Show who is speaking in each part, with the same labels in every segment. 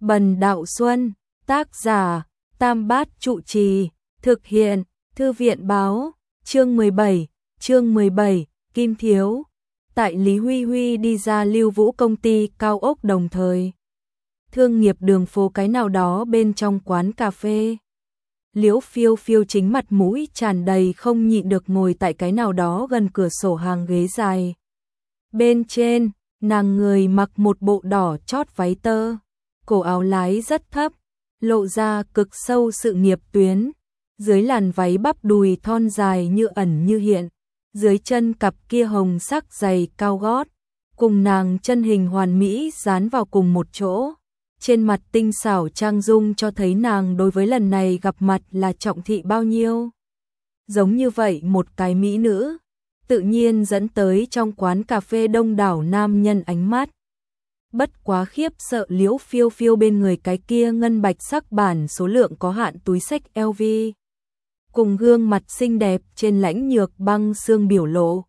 Speaker 1: Bần Đạo Xuân, tác giả, Tam Bát Trụ Trì, thực hiện, Thư viện báo, chương 17, Kim Thiếu. Tại Lý Huy Huy đi ra Lưu Vũ công ty cao ốc đồng thời. Thương nghiệp đường phố cái nào đó bên trong quán cà phê. Liễu Phiêu Phiêu chính mặt mũi tràn đầy không nhịn được ngồi tại cái nào đó gần cửa sổ hàng ghế dài. Bên trên, nàng người mặc một bộ đỏ chót váy tơ, cổ áo lái rất thấp, lộ ra cực sâu sự nghiệp tuyến, dưới làn váy bắp đùi thon dài như ẩn như hiện, dưới chân cặp kia hồng sắc giày cao gót, cùng nàng chân hình hoàn mỹ dán vào cùng một chỗ. Trên mặt tinh xảo trang dung cho thấy nàng đối với lần này gặp mặt là trọng thị bao nhiêu. Giống như vậy một cái mỹ nữ, tự nhiên dẫn tới trong quán cà phê đông đảo nam nhân ánh mắt. Bất quá khiếp sợ Liễu Phiêu Phiêu bên người cái kia ngân bạch sắc bản số lượng có hạn túi xách LV. Cùng gương mặt xinh đẹp trên lãnh nhược băng xương biểu lộ.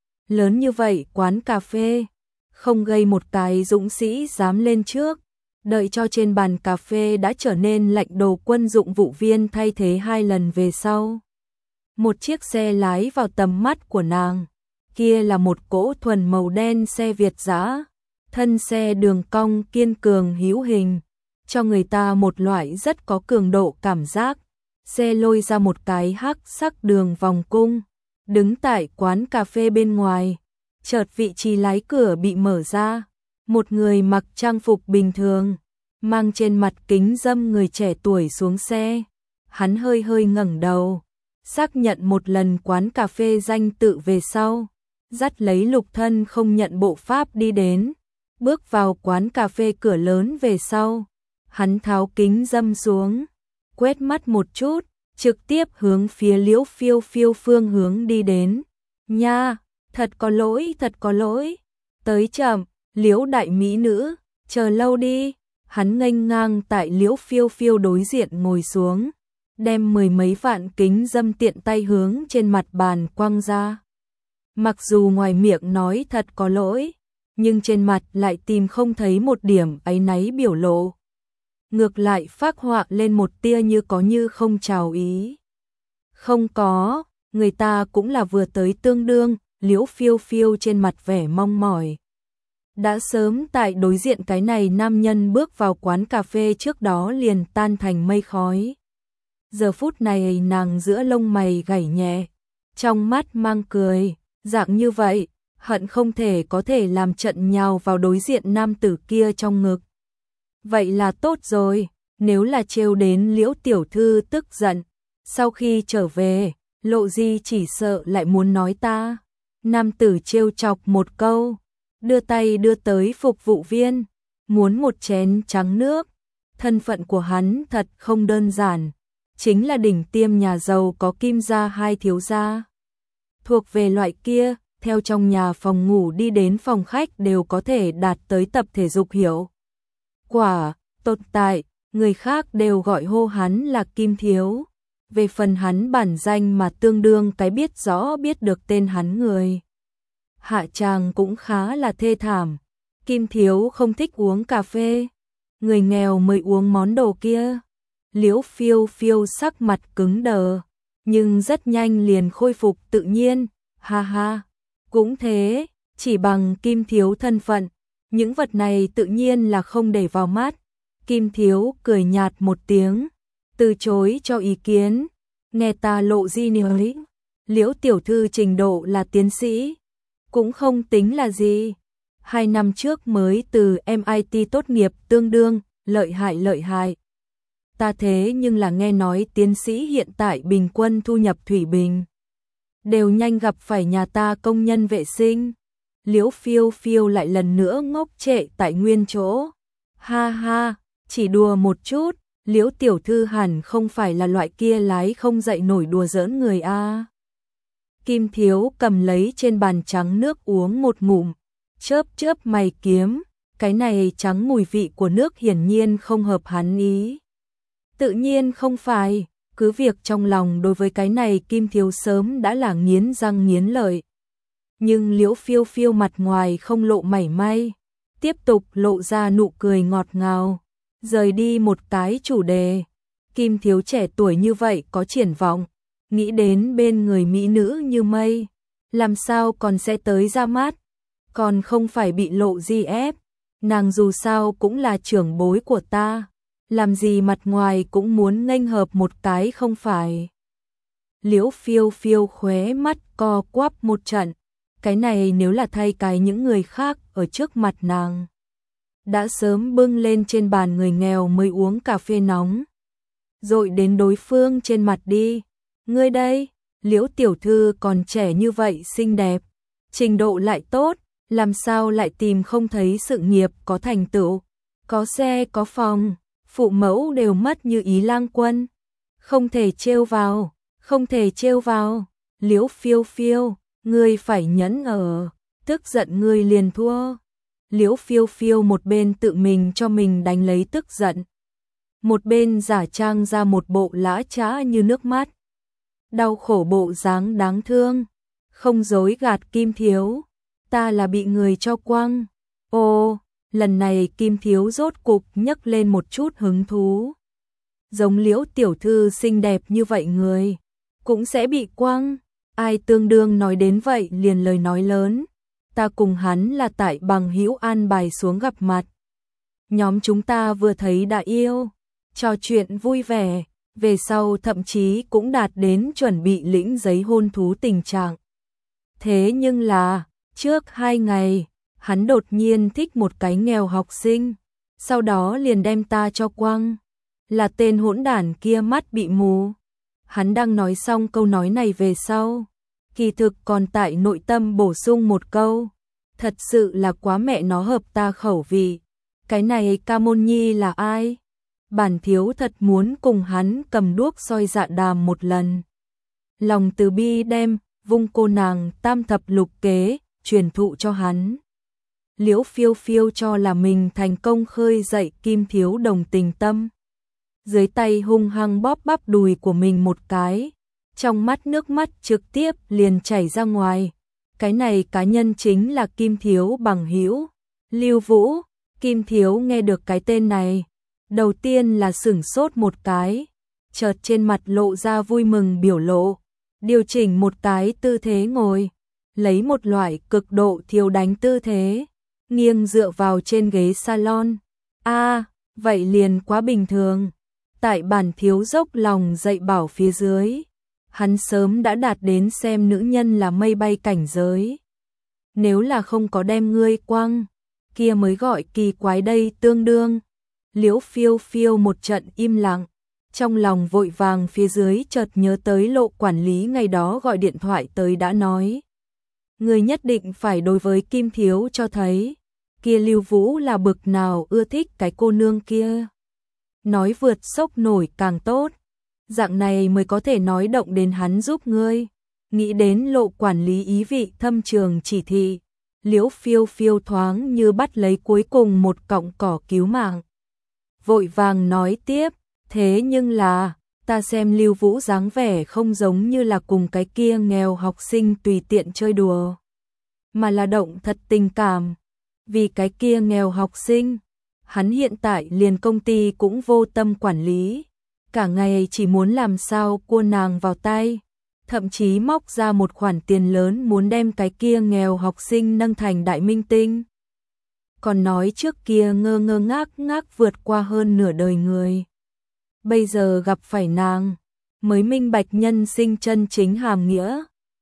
Speaker 1: Lớn như vậy quán cà phê, không gây một cái dũng sĩ dám lên trước. Đợi cho trên bàn cà phê đã trở nên lạnh đồ quân dụng vụ viên thay thế 2 lần về sau. Một chiếc xe lái vào tầm mắt của nàng. Kia là một cỗ thuần màu đen xe Việt dã. Thân xe đường cong kiên cường hữu hình, cho người ta một loại rất có cường độ cảm giác. Xe lôi ra một cái hắc sắc đường vòng cung, đứng tại quán cà phê bên ngoài. Chợt vị trí lái cửa bị mở ra, một người mặc trang phục bình thường, mang trên mặt kính râm người trẻ tuổi xuống xe. Hắn hơi hơi ngẩng đầu, xác nhận một lần quán cà phê danh tự về sau, dắt lấy Lục Thân không nhận bộ pháp đi đến. Bước vào quán cà phê cửa lớn về sau, hắn tháo kính râm xuống, quét mắt một chút, trực tiếp hướng phía Liễu Phiêu Phiêu phương hướng đi đến. Nha, thật có lỗi, tới chậm, Liễu đại mỹ nữ, chờ lâu đi. Hắn nghênh ngang tại Liễu Phiêu Phiêu đối diện ngồi xuống, đem 10 mấy vạn kính dâm tiện tay hướng trên mặt bàn quăng ra. Mặc dù ngoài miệng nói thật có lỗi, nhưng trên mặt lại tìm không thấy một điểm áy náy biểu lộ. Ngược lại phác họa lên một tia như có như không chào ý. Không có, người ta cũng là vừa tới tương đương. Liễu Phiêu Phiêu trên mặt vẻ mong mỏi. Đã sớm tại đối diện cái này nam nhân bước vào quán cà phê trước đó liền tan thành mây khói. Giờ phút này nàng giữa lông mày gảy nhẹ, trong mắt mang cười, dạng như vậy, hận không thể có thể làm trận nhào vào đối diện nam tử kia trong ngực. Vậy là tốt rồi, nếu là trêu đến Liễu tiểu thư tức giận, sau khi trở về, Lộ Di chỉ sợ lại muốn nói ta. Nam tử trêu chọc một câu, đưa tay đưa tới phục vụ viên, muốn một chén trắng nước. Thân phận của hắn thật không đơn giản, chính là đỉnh tiêm nhà giàu có Kim gia 2 thiếu gia. Thuộc về loại kia, theo trong nhà phòng ngủ đi đến phòng khách đều có thể đạt tới tập thể dục hiệu quả, tồn tại, người khác đều gọi hô hắn là Kim Thiếu. Về phần hắn bản danh mà tương đương cái biết rõ biết được tên hắn người. Hạ tràng cũng khá là thê thảm. Kim Thiếu không thích uống cà phê, người nghèo mới uống món đồ kia. Liễu Phiêu Phiêu sắc mặt cứng đờ, nhưng rất nhanh liền khôi phục tự nhiên. Ha ha, cũng thế, chỉ bằng Kim Thiếu thân phận, những vật này tự nhiên là không để vào mắt. Kim Thiếu cười nhạt một tiếng, từ chối cho ý kiến. Nghe ta Lộ Di nói, Liễu tiểu thư trình độ là tiến sĩ, cũng không tính là gì. 2 năm trước mới từ MIT tốt nghiệp tương đương, lợi hại. Ta thế nhưng là nghe nói tiến sĩ hiện tại bình quân thu nhập thủy bình đều nhanh gặp phải nhà ta công nhân vệ sinh. Liễu Phiêu Phiêu lại lần nữa ngốc trệ tại nguyên chỗ. Ha ha, chỉ đùa một chút, Liễu tiểu thư hẳn không phải là loại kia lái không dậy nổi đùa giỡn người a. Kim Thiếu cầm lấy trên bàn trắng nước uống một ngụm, chớp mày kiếm, cái này trắng mùi vị của nước hiển nhiên không hợp hắn ý. Tự nhiên không phải, cứ việc trong lòng đối với cái này Kim Thiếu sớm đã là nghiến răng nghiến lợi. Nhưng Liễu Phiêu Phiêu mặt ngoài không lộ mảy may, tiếp tục lộ ra nụ cười ngọt ngào. Rời đi một cái chủ đề. Kim Thiếu trẻ tuổi như vậy có triển vọng, nghĩ đến bên người mỹ nữ như mây, làm sao còn sẽ tới ra mắt, còn không phải bị lộ gì ép. Nàng dù sao cũng là trưởng bối của ta, làm gì mặt ngoài cũng muốn nghênh hợp một cái không phải. Liễu Phiêu Phiêu khóe mắt co quắp một trận, cái này nếu là thay cái những người khác ở trước mặt nàng, đã sớm bưng lên trên bàn người nghèo mới uống cà phê nóng, dội đến đối phương trên mặt đi. Ngươi đây, Liễu tiểu thư còn trẻ như vậy xinh đẹp, trình độ lại tốt, làm sao lại tìm không thấy sự nghiệp có thành tựu, có xe có phòng, phụ mẫu đều mất như Ý Lang Quân. Không thể trêu vào, không thể trêu vào. Liễu Phiêu Phiêu, ngươi phải nhẫn ở, tức giận ngươi liền thua. Liễu Phiêu Phiêu một bên tự mình cho mình đánh lấy tức giận, một bên giả trang ra một bộ lã chã như nước mắt, đau khổ bộ dáng đáng thương, không dối gạt Kim Thiếu, ta là bị người cho quăng. Ô, lần này Kim Thiếu rốt cục nhấc lên một chút hứng thú. Giống Liễu tiểu thư xinh đẹp như vậy người, cũng sẽ bị quăng. Ai tương đương nói đến vậy liền lời nói lớn. Ta cùng hắn là tại bằng hữu an bài xuống gặp mặt. Nhóm chúng ta vừa thấy đã yêu, trò chuyện vui vẻ, về sau thậm chí cũng đạt đến chuẩn bị lĩnh giấy hôn thú tình trạng. Thế nhưng là, trước 2 ngày, hắn đột nhiên thích một cái nghèo học sinh, sau đó liền đem ta cho quăng. Là tên hỗn đản kia mắt bị mù. Hắn đang nói xong câu nói này về sau, kỳ thực còn tại nội tâm bổ sung một câu, thật sự là quá mẹ nó hợp ta khẩu vị. Cái này Ca Môn Nhi là ai? Bản thiếu thật muốn cùng hắn cầm đuốc soi dạ đàm một lần. Lòng từ bi đem vung cô nàng tam thập lục kế truyền thụ cho hắn. Liễu Phiêu Phiêu cho là mình thành công khơi dậy Kim Thiếu đồng tình tâm. Dưới tay hung hăng bóp bắp đùi của mình một cái, trong mắt nước mắt trực tiếp liền chảy ra ngoài. Cái này cá nhân chính là Kim Thiếu bằng hữu, Lưu Vũ. Kim Thiếu nghe được cái tên này, đầu tiên là sửng sốt một cái, chợt trên mặt lộ ra vui mừng biểu lộ, điều chỉnh một cái tư thế ngồi, lấy một loại cực độ thiếu đánh tư thế, nghiêng dựa vào trên ghế salon. Vậy liền quá bình thường. Tại bản thiếu dốc lòng dạy bảo phía dưới, hắn sớm đã đạt đến xem nữ nhân là mây bay cảnh giới. Nếu là không có đem ngươi quăng, kia mới gọi kỳ quái đây tương đương. Liễu Phiêu Phiêu một trận im lặng, trong lòng vội vàng phía dưới chợt nhớ tới Lộ quản lý ngày đó gọi điện thoại tới đã nói. Ngươi nhất định phải đối với Kim Thiếu cho thấy, kia Lưu Vũ là bực nào ưa thích cái cô nương kia. Nói vượt sốc nổi càng tốt, dạng này mới có thể nói động đến hắn giúp ngươi. Nghĩ đến Lộ quản lý ý vị thâm trường chỉ thị, Liễu Phiêu Phiêu thoáng như bắt lấy cuối cùng một cọng cỏ cứu mạng. Vội vàng nói tiếp, thế nhưng là, ta xem Lưu Vũ dáng vẻ không giống như là cùng cái kia nghèo học sinh tùy tiện chơi đùa, mà là động thật tình cảm. Vì cái kia nghèo học sinh, hắn hiện tại liền công ty cũng vô tâm quản lý, cả ngày chỉ muốn làm sao cua nàng vào tay, thậm chí móc ra một khoản tiền lớn muốn đem cái kia nghèo học sinh nâng thành đại minh tinh. Còn nói trước kia ngơ ngơ ngác ngác vượt qua hơn nửa đời người. Bây giờ gặp phải nàng, mới minh bạch nhân sinh chân chính hàm nghĩa.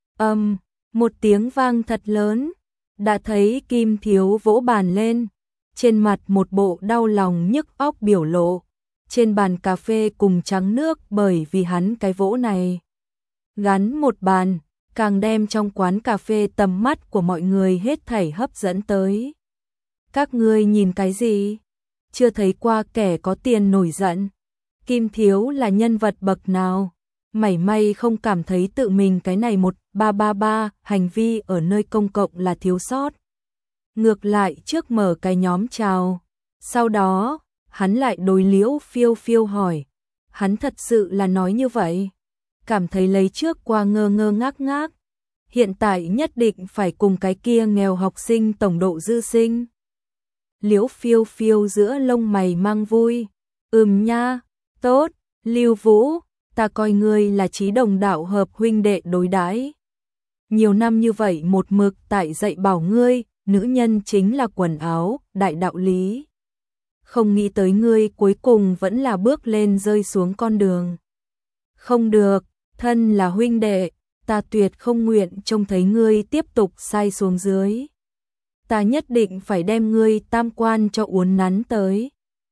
Speaker 1: Một tiếng vang thật lớn, đã thấy Kim Thiếu vỗ bàn lên, trên mặt một bộ đau lòng nhức óc biểu lộ, trên bàn cà phê cùng trắng nước bởi vì hắn cái vỗ này. Gắn một bàn, càng đem trong quán cà phê tầm mắt của mọi người hết thảy hấp dẫn tới. Các ngươi nhìn cái gì? Chưa thấy qua kẻ có tiền nổi giận. Kim Thiếu là nhân vật bậc nào? Mảy may không cảm thấy tự mình cái này 1333 hành vi ở nơi công cộng là thiếu sót. Ngược lại trước mở cái nhóm chào. Sau đó, hắn lại đối Liễu Phiêu Phiêu hỏi. Hắn thật sự là nói như vậy. Cảm thấy lấy trước qua ngơ ngơ ngác ngác. Hiện tại nhất định phải cùng cái kia nghèo học sinh tổng độ dư sinh. Liễu Phiêu Phiêu giữa lông mày mang vui. Nha, tốt, Lưu Vũ, ta coi ngươi là chí đồng đạo hợp huynh đệ đối đãi. Nhiều năm như vậy một mực tại dạy bảo ngươi, nữ nhân chính là quần áo, đại đạo lý. Không nghĩ tới ngươi cuối cùng vẫn là bước lên rơi xuống con đường. Không được, thân là huynh đệ, ta tuyệt không nguyện trông thấy ngươi tiếp tục sai xuống dưới. Ta nhất định phải đem ngươi tam quan cho uốn nắn tới.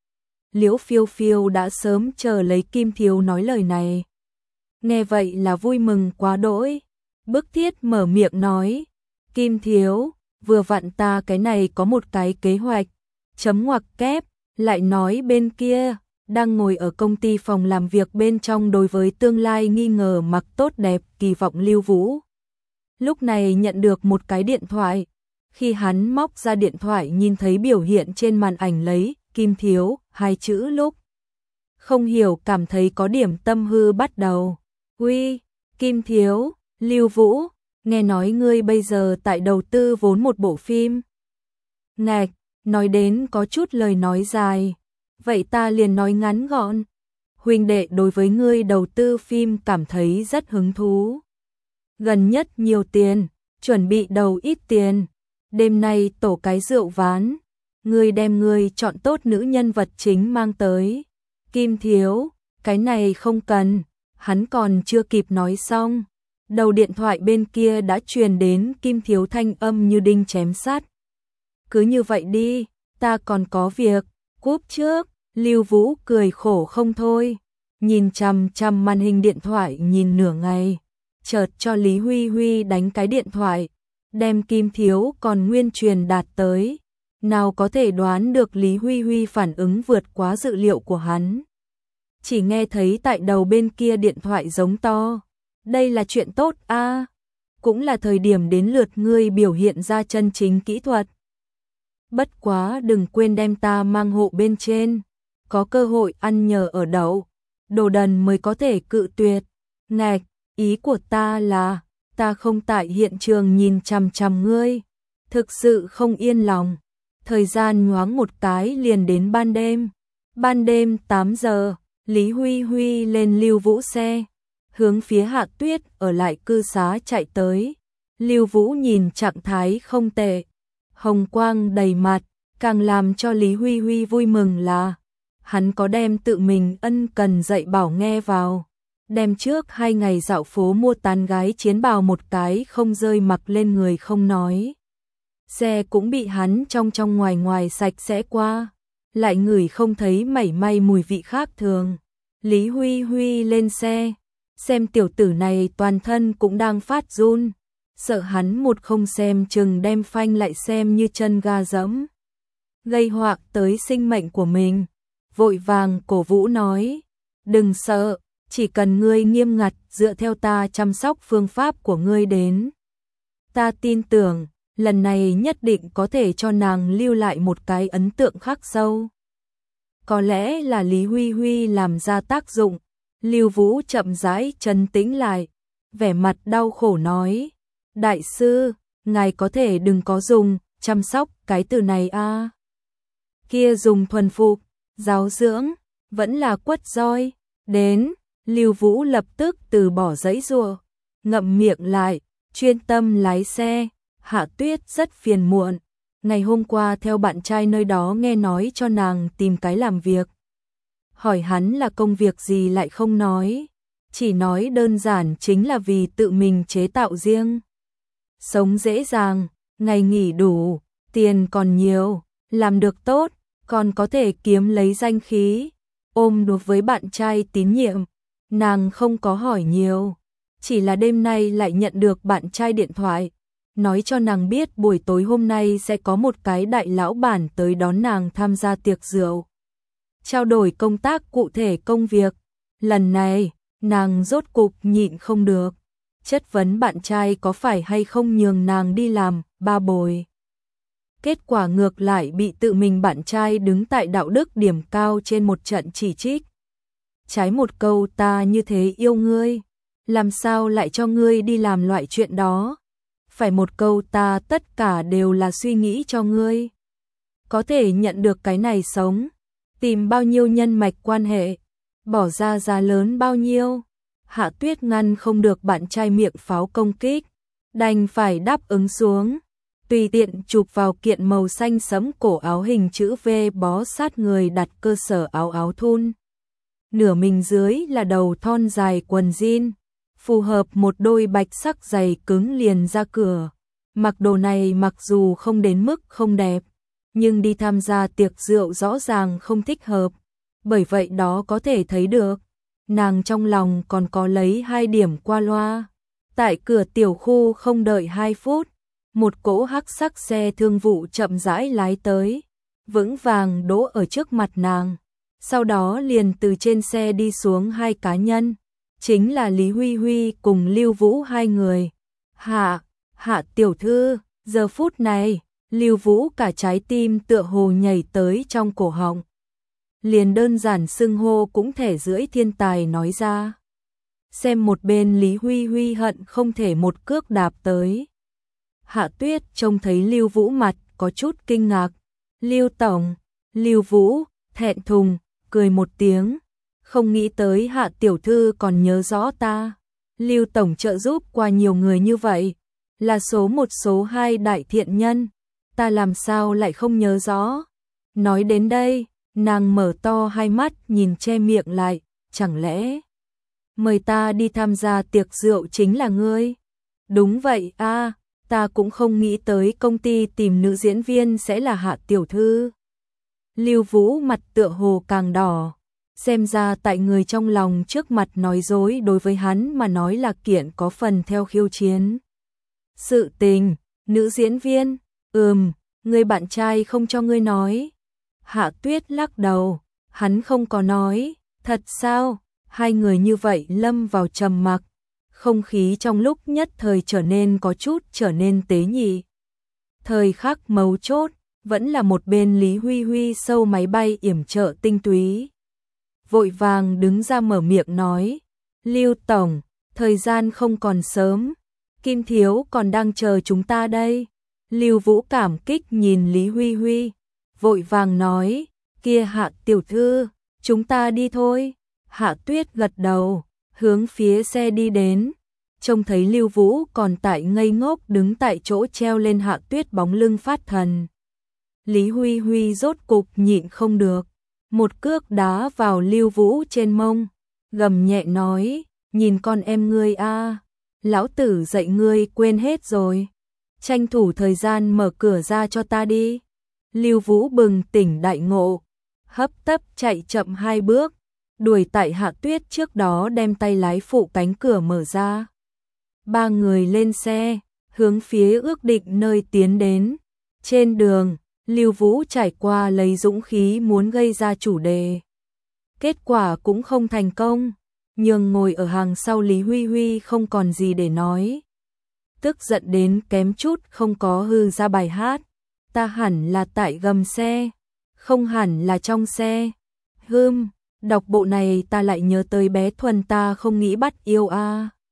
Speaker 1: Liễu Phiêu Phiêu đã sớm chờ lấy Kim Thiếu nói lời này. Nghe vậy là vui mừng quá đỗi. Bức Thiết mở miệng nói, Kim Thiếu, vừa vặn ta cái này có một cái kế hoạch, chấm ngoặc kép, lại nói bên kia, đang ngồi ở công ty phòng làm việc bên trong đối với tương lai nghi ngờ mặc tốt đẹp kỳ vọng Lưu Vũ. Lúc này nhận được một cái điện thoại, khi hắn móc ra điện thoại nhìn thấy biểu hiện trên màn ảnh lấy Kim Thiếu hai chữ lúc. Không hiểu cảm thấy có điểm tâm hư bắt đầu. Uy, Kim Thiếu, Lưu Vũ, nghe nói ngươi bây giờ tại đầu tư vốn một bộ phim. Ngạch, nói đến có chút lời nói dài. Vậy ta liền nói ngắn gọn. Huynh đệ đối với ngươi đầu tư phim cảm thấy rất hứng thú. Gần nhất nhiều tiền, chuẩn bị đầu ít tiền. Đêm nay tổ cái rượu ván. Ngươi đem ngươi chọn tốt nữ nhân vật chính mang tới. Kim Thiếu, cái này không cần. Hắn còn chưa kịp nói xong. Đầu điện thoại bên kia đã truyền đến Kim Thiếu thanh âm như đinh chém sắt. Cứ như vậy đi, ta còn có việc, cúp trước. Lưu Vũ cười khổ không thôi, nhìn chằm chằm màn hình điện thoại nhìn nửa ngày, chợt cho Lý Huy Huy đánh cái điện thoại, đem Kim Thiếu còn nguyên truyền đạt tới. Nào có thể đoán được Lý Huy Huy phản ứng vượt quá dự liệu của hắn. Chỉ nghe thấy tại đầu bên kia điện thoại giống to, đây là chuyện tốt a, cũng là thời điểm đến lượt ngươi biểu hiện ra chân chính kỹ thuật. Bất quá đừng quên đem ta mang hộ bên trên, có cơ hội ăn nhờ ở đậu, đồ đần mới có thể cự tuyệt. Ngạch, ý của ta là, ta không tại hiện trường nhìn chằm chằm ngươi, thực sự không yên lòng. Thời gian nhoáng một cái liền đến ban đêm. Ban đêm 8 giờ, Lý Huy Huy lên Lưu Vũ xe, hướng phía Hạ Tuyết ở lại cư xá chạy tới. Lưu Vũ nhìn trạng thái không tệ, hồng quang đầy mặt, càng làm cho Lý Huy Huy vui mừng là hắn có đem tự mình ân cần dạy bảo nghe vào. Đem trước 2 ngày dạo phố mua tán gái chiến bào một cái không rơi mặc lên người không nói. Xe cũng bị hắn trong ngoài ngoài sạch sẽ qua, lại ngửi không thấy mảy may mùi vị khác thường. Lý Huy Huy lên xe, xem tiểu tử này toàn thân cũng đang phát run, sợ hắn một không xem chừng đem phanh lại xem như chân ga dẫm, gây họa tới sinh mệnh của mình. Vội vàng cổ vũ nói, đừng sợ, chỉ cần ngươi nghiêm ngặt dựa theo ta chăm sóc phương pháp của ngươi đến. Ta tin tưởng, lần này nhất định có thể cho nàng lưu lại một cái ấn tượng khắc sâu. Có lẽ là Lý Huy Huy làm ra tác dụng, Lưu Vũ chậm rãi trấn tĩnh lại, vẻ mặt đau khổ nói, đại sư, ngài có thể đừng có dùng chăm sóc cái từ này a. Kia dùng thuần phục, giáo dưỡng, vẫn là quất roi. Đến, Lưu Vũ lập tức từ bỏ giãy giụa, ngậm miệng lại, chuyên tâm lái xe. Hạ Tuyết rất phiền muộn, ngày hôm qua theo bạn trai nơi đó nghe nói cho nàng tìm cái làm việc. Hỏi hắn là công việc gì lại không nói, chỉ nói đơn giản chính là vì tự mình chế tạo riêng. Sống dễ dàng, ngày nghỉ đủ, tiền còn nhiều, làm được tốt, còn có thể kiếm lấy danh khí. Ôm đối với bạn trai tín nhiệm, nàng không có hỏi nhiều, chỉ là đêm nay lại nhận được bạn trai điện thoại, nói cho nàng biết buổi tối hôm nay sẽ có một cái đại lão bản tới đón nàng tham gia tiệc rượu. Trao đổi công tác cụ thể công việc, lần này, nàng rốt cục nhịn không được, chất vấn bạn trai có phải hay không nhường nàng đi làm ba bồi. Kết quả ngược lại bị tự mình bạn trai đứng tại đạo đức điểm cao trên một trận chỉ trích. Trái một câu ta như thế yêu ngươi, làm sao lại cho ngươi đi làm loại chuyện đó? Phải một câu ta tất cả đều là suy nghĩ cho ngươi. Có thể nhận được cái này sống, tìm bao nhiêu nhân mạch quan hệ, bỏ ra giá lớn bao nhiêu. Hạ Tuyết ngăn không được bạn trai miệng pháo công kích, đành phải đáp ứng xuống. Tùy tiện chụp vào kiện màu xanh sẫm cổ áo hình chữ V bó sát người, đặt cơ sở áo thun. Nửa mình dưới là đầu thon dài quần jean, phù hợp một đôi bạch sắc giày cứng liền ra cửa. Mặc đồ này mặc dù không đến mức không đẹp, nhưng đi tham gia tiệc rượu rõ ràng không thích hợp. Bởi vậy đó có thể thấy được, nàng trong lòng còn có lấy 2 điểm qua loa. Tại cửa tiểu khu không đợi 2 phút, một cỗ hắc sắc xe thương vụ chậm rãi lái tới, vững vàng đỗ ở trước mặt nàng. Sau đó liền từ trên xe đi xuống 2 cá nhân, chính là Lý Huy Huy cùng Lưu Vũ 2 người. Hạ tiểu thư, giờ phút này, Lưu Vũ cả trái tim tựa hồ nhảy tới trong cổ họng. Liền đơn giản xưng hô cũng thể rưỡi thiên tài nói ra. Xem một bên Lý Huy Huy hận không thể một cước đạp tới. Hạ Tuyết trông thấy Lưu Vũ mặt có chút kinh ngạc. Lưu tổng, Lưu Vũ thẹn thùng cười một tiếng, không nghĩ tới Hạ tiểu thư còn nhớ rõ ta. Lưu tổng trợ giúp qua nhiều người như vậy, là số 1 số 2 đại thiện nhân, ta làm sao lại không nhớ rõ. Nói đến đây, nàng mở to 2 mắt nhìn che miệng lại, chẳng lẽ mời ta đi tham gia tiệc rượu chính là ngươi? Đúng vậy a, ta cũng không nghĩ tới công ty tìm nữ diễn viên sẽ là Hạ tiểu thư. Lưu Vũ mặt tựa hồ càng đỏ, xem ra tại người trong lòng trước mặt nói dối đối với hắn mà nói là kiện có phần theo khiêu chiến. Sự tình, nữ diễn viên, người bạn trai không cho ngươi nói. Hạ Tuyết lắc đầu, hắn không có nói. Thật sao? 2 người như vậy lâm vào trầm mặc, không khí trong lúc nhất thời trở nên có chút trở nên tế nhị. Thời khắc mấu chốt, vẫn là một bên Lý Huy Huy sâu máy bay yểm trợ tinh túy. Vội vàng đứng ra mở miệng nói, Lưu tổng, thời gian không còn sớm, Kim thiếu còn đang chờ chúng ta đây. Lưu Vũ cảm kích nhìn Lý Huy Huy, vội vàng nói, kia Hạ tiểu thư, chúng ta đi thôi. Hạ Tuyết gật đầu, hướng phía xe đi đến, trông thấy Lưu Vũ còn tại ngây ngốc đứng tại chỗ treo lên Hạ Tuyết bóng lưng phát thần. Lý Huy Huy rốt cục nhịn không được, một cước đá vào Lưu Vũ trên mông, gầm nhẹ nói, nhìn con em ngươi a, lão tử dạy ngươi quên hết rồi, tranh thủ thời gian mở cửa ra cho ta đi. Lưu Vũ bừng tỉnh đại ngộ, hấp tấp chạy chậm 2 bước, đuổi tại Hạ Tuyết trước đó đem tay lái phụ cánh cửa mở ra. 3 người lên xe, hướng phía ước định nơi tiến đến. Trên đường, Lưu Vũ trải qua lấy dũng khí muốn gây ra chủ đề. Kết quả cũng không thành công, nhưng ngồi ở hàng sau Lý Huy Huy không còn gì để nói. Tức giận đến kém chút không có hư ra bài hát. Ta hẳn là tại gầm xe, không hẳn là trong xe. Đọc bộ này ta lại nhớ tới bé Thuần ta không nghĩ bắt yêu a.